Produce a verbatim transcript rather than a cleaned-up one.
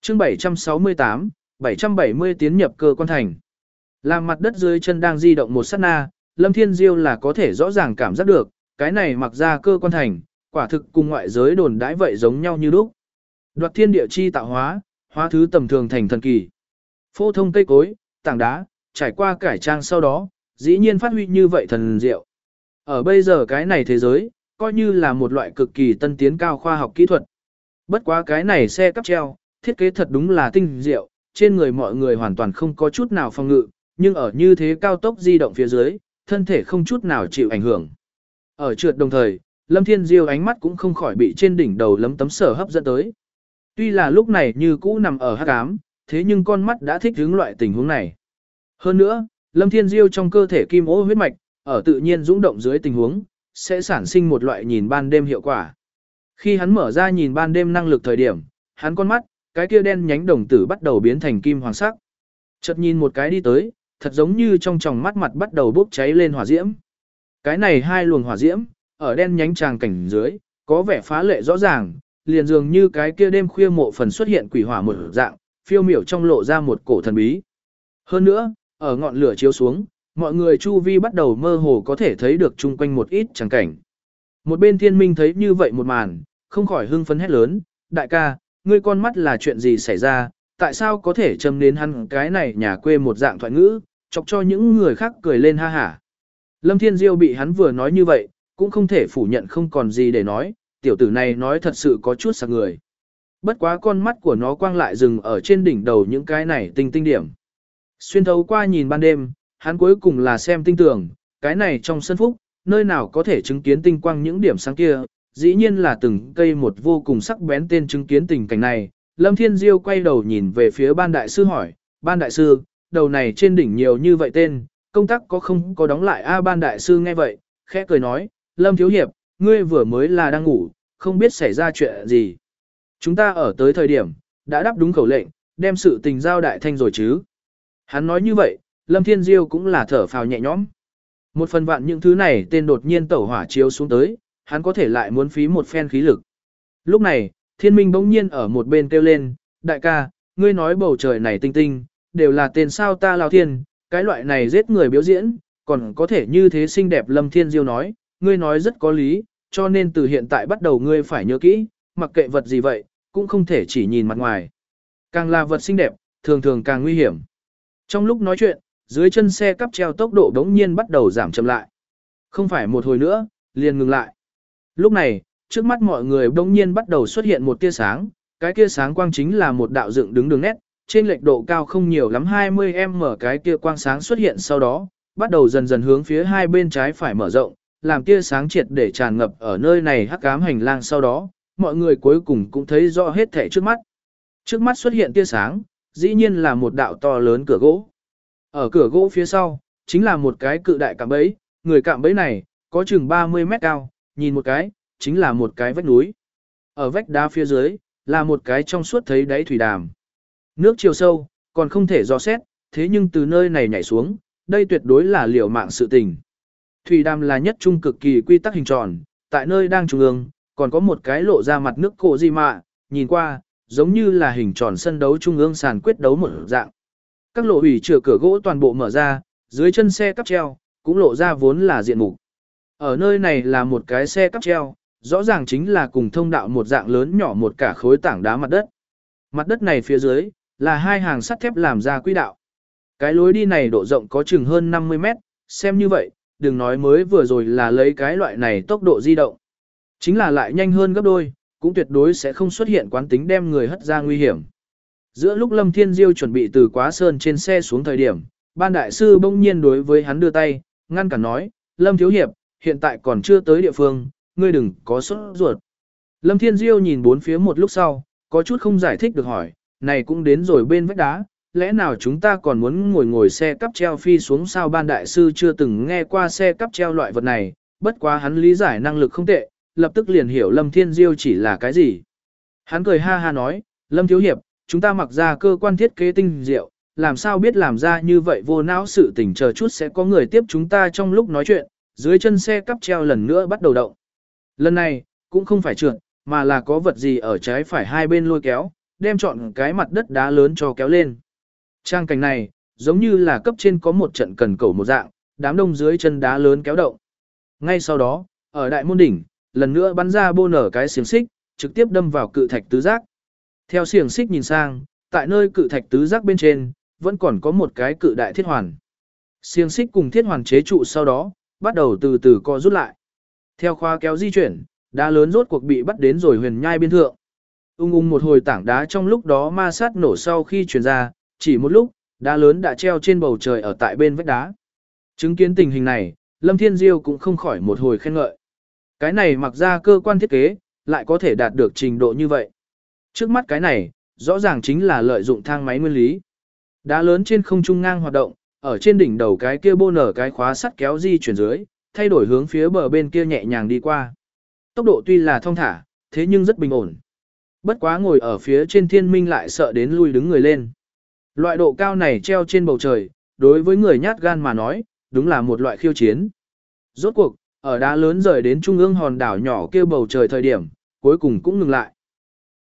chương bảy trăm sáu mươi tám, bảy trăm bảy mươi tiến nhập cơ quan thành. Làm mặt đất dưới chân đang di động một sát na, Lâm Thiên Diêu là có thể rõ ràng cảm giác được, cái này mặc ra cơ quan thành, quả thực cùng ngoại giới đồn đãi vậy giống nhau như lúc. Đoạt thiên địa chi tạo hóa, hóa thứ tầm thường thành thần kỳ. Phô thông cây cối, tảng đá, trải qua cải trang sau đó, dĩ nhiên phát huy như vậy thần diệu. Ở bây giờ cái này thế giới, coi như là một loại cực kỳ tân tiến cao khoa học kỹ thuật. Bất quá cái này xe cắp treo, thiết kế thật đúng là tinh diệu, trên người mọi người hoàn toàn không có chút nào phòng ngự, nhưng ở như thế cao tốc di động phía dưới, thân thể không chút nào chịu ảnh hưởng. Ở trượt đồng thời, Lâm Thiên Diêu ánh mắt cũng không khỏi bị trên đỉnh đầu lấm tấm sở hấp dẫn tới. Tuy là lúc này như cũ nằm ở hắc ám, thế nhưng con mắt đã thích ứng loại tình huống này. Hơn nữa, Lâm Thiên Diêu trong cơ thể kim ô huyết mạch, ở tự nhiên dũng động dưới tình huống, sẽ sản sinh một loại nhìn ban đêm hiệu quả. Khi hắn mở ra nhìn ban đêm năng lực thời điểm, hắn con mắt, cái kia đen nhánh đồng tử bắt đầu biến thành kim hoàng sắc. Chợt nhìn một cái đi tới, thật giống như trong tròng mắt mặt bắt đầu bốc cháy lên hỏa diễm. Cái này hai luồng hỏa diễm, ở đen nhánh tràng cảnh dưới, có vẻ phá lệ rõ ràng, liền dường như cái kia đêm khuya mộ phần xuất hiện quỷ hỏa một dạng, phiêu miểu trong lộ ra một cổ thần bí. Hơn nữa, ở ngọn lửa chiếu xuống, mọi người chu vi bắt đầu mơ hồ có thể thấy được chung quanh một ít tràng cảnh. Một bên thiên minh thấy như vậy một màn, không khỏi hưng phấn hét lớn, đại ca, ngươi con mắt là chuyện gì xảy ra, tại sao có thể châm đến hắn cái này nhà quê một dạng thoại ngữ, chọc cho những người khác cười lên ha hả. Lâm Thiên Diêu bị hắn vừa nói như vậy, cũng không thể phủ nhận không còn gì để nói, tiểu tử này nói thật sự có chút sặc người. Bất quá con mắt của nó quang lại dừng ở trên đỉnh đầu những cái này tinh tinh điểm. Xuyên thấu qua nhìn ban đêm, hắn cuối cùng là xem tinh tường, cái này trong sân phúc, nơi nào có thể chứng kiến tinh quang những điểm sáng kia, dĩ nhiên là từng cây một vô cùng sắc bén tên chứng kiến tình cảnh này. Lâm Thiên Diêu quay đầu nhìn về phía ban đại sư hỏi, ban đại sư, đầu này trên đỉnh nhiều như vậy tên, công tác có không có đóng lại a ban đại sư nghe vậy, khẽ cười nói, Lâm Thiếu Hiệp, ngươi vừa mới là đang ngủ, không biết xảy ra chuyện gì. Chúng ta ở tới thời điểm, đã đáp đúng khẩu lệnh, đem sự tình giao đại thanh rồi chứ. Hắn nói như vậy, Lâm Thiên Diêu cũng là thở phào nhẹ nhõm. Một phần vạn những thứ này tên đột nhiên tẩu hỏa chiếu xuống tới, hắn có thể lại muốn phí một phen khí lực. Lúc này, Thiên Minh bỗng nhiên ở một bên kêu lên, đại ca, ngươi nói bầu trời này tinh tinh, đều là tên sao ta lao thiên, cái loại này giết người biểu diễn, còn có thể như thế xinh đẹp. Lâm Thiên Diêu nói, ngươi nói rất có lý, cho nên từ hiện tại bắt đầu ngươi phải nhớ kỹ, mặc kệ vật gì vậy, cũng không thể chỉ nhìn mặt ngoài. Càng là vật xinh đẹp, thường thường càng nguy hiểm. Trong lúc nói chuyện, dưới chân xe cắp treo tốc độ đống nhiên bắt đầu giảm chậm lại. Không phải một hồi nữa, liền ngừng lại. Lúc này, trước mắt mọi người đống nhiên bắt đầu xuất hiện một tia sáng, cái tia sáng quang chính là một đạo dựng đứng đường nét, trên lệch độ cao không nhiều lắm hai mươi mét cái tia quang sáng xuất hiện sau đó, bắt đầu dần dần hướng phía hai bên trái phải mở rộng, làm tia sáng triệt để tràn ngập ở nơi này hắc ám hành lang sau đó, mọi người cuối cùng cũng thấy rõ hết thảy trước mắt. Trước mắt xuất hiện tia sáng, dĩ nhiên là một đạo to lớn cửa gỗ. Ở cửa gỗ phía sau, chính là một cái cự đại cạm bẫy, người cạm bẫy này, có chừng ba mươi mét cao, nhìn một cái, chính là một cái vách núi. Ở vách đá phía dưới, là một cái trong suốt thấy đáy thủy đàm. Nước chiều sâu, còn không thể dò xét, thế nhưng từ nơi này nhảy xuống, đây tuyệt đối là liều mạng sự tình. Thủy đàm là nhất trung cực kỳ quy tắc hình tròn, tại nơi đang trung ương, còn có một cái lộ ra mặt nước cổ gì mà, nhìn qua, giống như là hình tròn sân đấu trung ương sàn quyết đấu một dạng. Các lộ hủy chữa cửa gỗ toàn bộ mở ra, dưới chân xe cắp treo, cũng lộ ra vốn là diện mục. Ở nơi này là một cái xe cắp treo, rõ ràng chính là cùng thông đạo một dạng lớn nhỏ một cả khối tảng đá mặt đất. Mặt đất này phía dưới, là hai hàng sắt thép làm ra quỹ đạo. Cái lối đi này độ rộng có chừng hơn năm mươi mét, xem như vậy, đừng nói mới vừa rồi là lấy cái loại này tốc độ di động. Chính là lại nhanh hơn gấp đôi, cũng tuyệt đối sẽ không xuất hiện quán tính đem người hất ra nguy hiểm. Giữa lúc Lâm Thiên Diêu chuẩn bị từ Quá Sơn trên xe xuống thời điểm, ban đại sư bỗng nhiên đối với hắn đưa tay, ngăn cản nói, Lâm Thiếu Hiệp, hiện tại còn chưa tới địa phương, ngươi đừng có sốt ruột. Lâm Thiên Diêu nhìn bốn phía một lúc sau, có chút không giải thích được hỏi, này cũng đến rồi bên vách đá, lẽ nào chúng ta còn muốn ngồi ngồi xe cắp treo phi xuống sao? Ban đại sư chưa từng nghe qua xe cắp treo loại vật này, bất quá hắn lý giải năng lực không tệ, lập tức liền hiểu Lâm Thiên Diêu chỉ là cái gì. Hắn cười ha ha nói, Lâm Thiếu Hiệp, chúng ta mặc ra cơ quan thiết kế tinh diệu, làm sao biết làm ra như vậy vô não sự tình, chờ chút sẽ có người tiếp chúng ta. Trong lúc nói chuyện, dưới chân xe cắp treo lần nữa bắt đầu động. Lần này, cũng không phải trượt, mà là có vật gì ở trái phải hai bên lôi kéo, đem chọn cái mặt đất đá lớn cho kéo lên. Trang cảnh này, giống như là cấp trên có một trận cần cầu một dạng, đám đông dưới chân đá lớn kéo động. Ngay sau đó, ở đại môn đỉnh, lần nữa bắn ra bô nở cái xiềng xích, trực tiếp đâm vào cự thạch tứ giác. Theo xiềng xích nhìn sang, tại nơi cự thạch tứ giác bên trên, vẫn còn có một cái cự đại thiết hoàn. Xiềng xích cùng thiết hoàn chế trụ sau đó, bắt đầu từ từ co rút lại. Theo khóa kéo di chuyển, đá lớn rốt cuộc bị bắt đến rồi huyền nhai biên thượng. Ung ung một hồi tảng đá trong lúc đó ma sát nổ sau khi truyền ra, chỉ một lúc, đá lớn đã treo trên bầu trời ở tại bên vách đá. Chứng kiến tình hình này, Lâm Thiên Diêu cũng không khỏi một hồi khen ngợi. Cái này mặc ra cơ quan thiết kế, lại có thể đạt được trình độ như vậy. Trước mắt cái này, rõ ràng chính là lợi dụng thang máy nguyên lý. Đá lớn trên không trung ngang hoạt động, ở trên đỉnh đầu cái kia bô nở cái khóa sắt kéo di chuyển dưới, thay đổi hướng phía bờ bên kia nhẹ nhàng đi qua. Tốc độ tuy là thong thả, thế nhưng rất bình ổn. Bất quá ngồi ở phía trên thiên minh lại sợ đến lui đứng người lên. Loại độ cao này treo trên bầu trời, đối với người nhát gan mà nói, đúng là một loại khiêu chiến. Rốt cuộc, ở đá lớn rời đến trung ương hòn đảo nhỏ kia bầu trời thời điểm, cuối cùng cũng ngừng lại.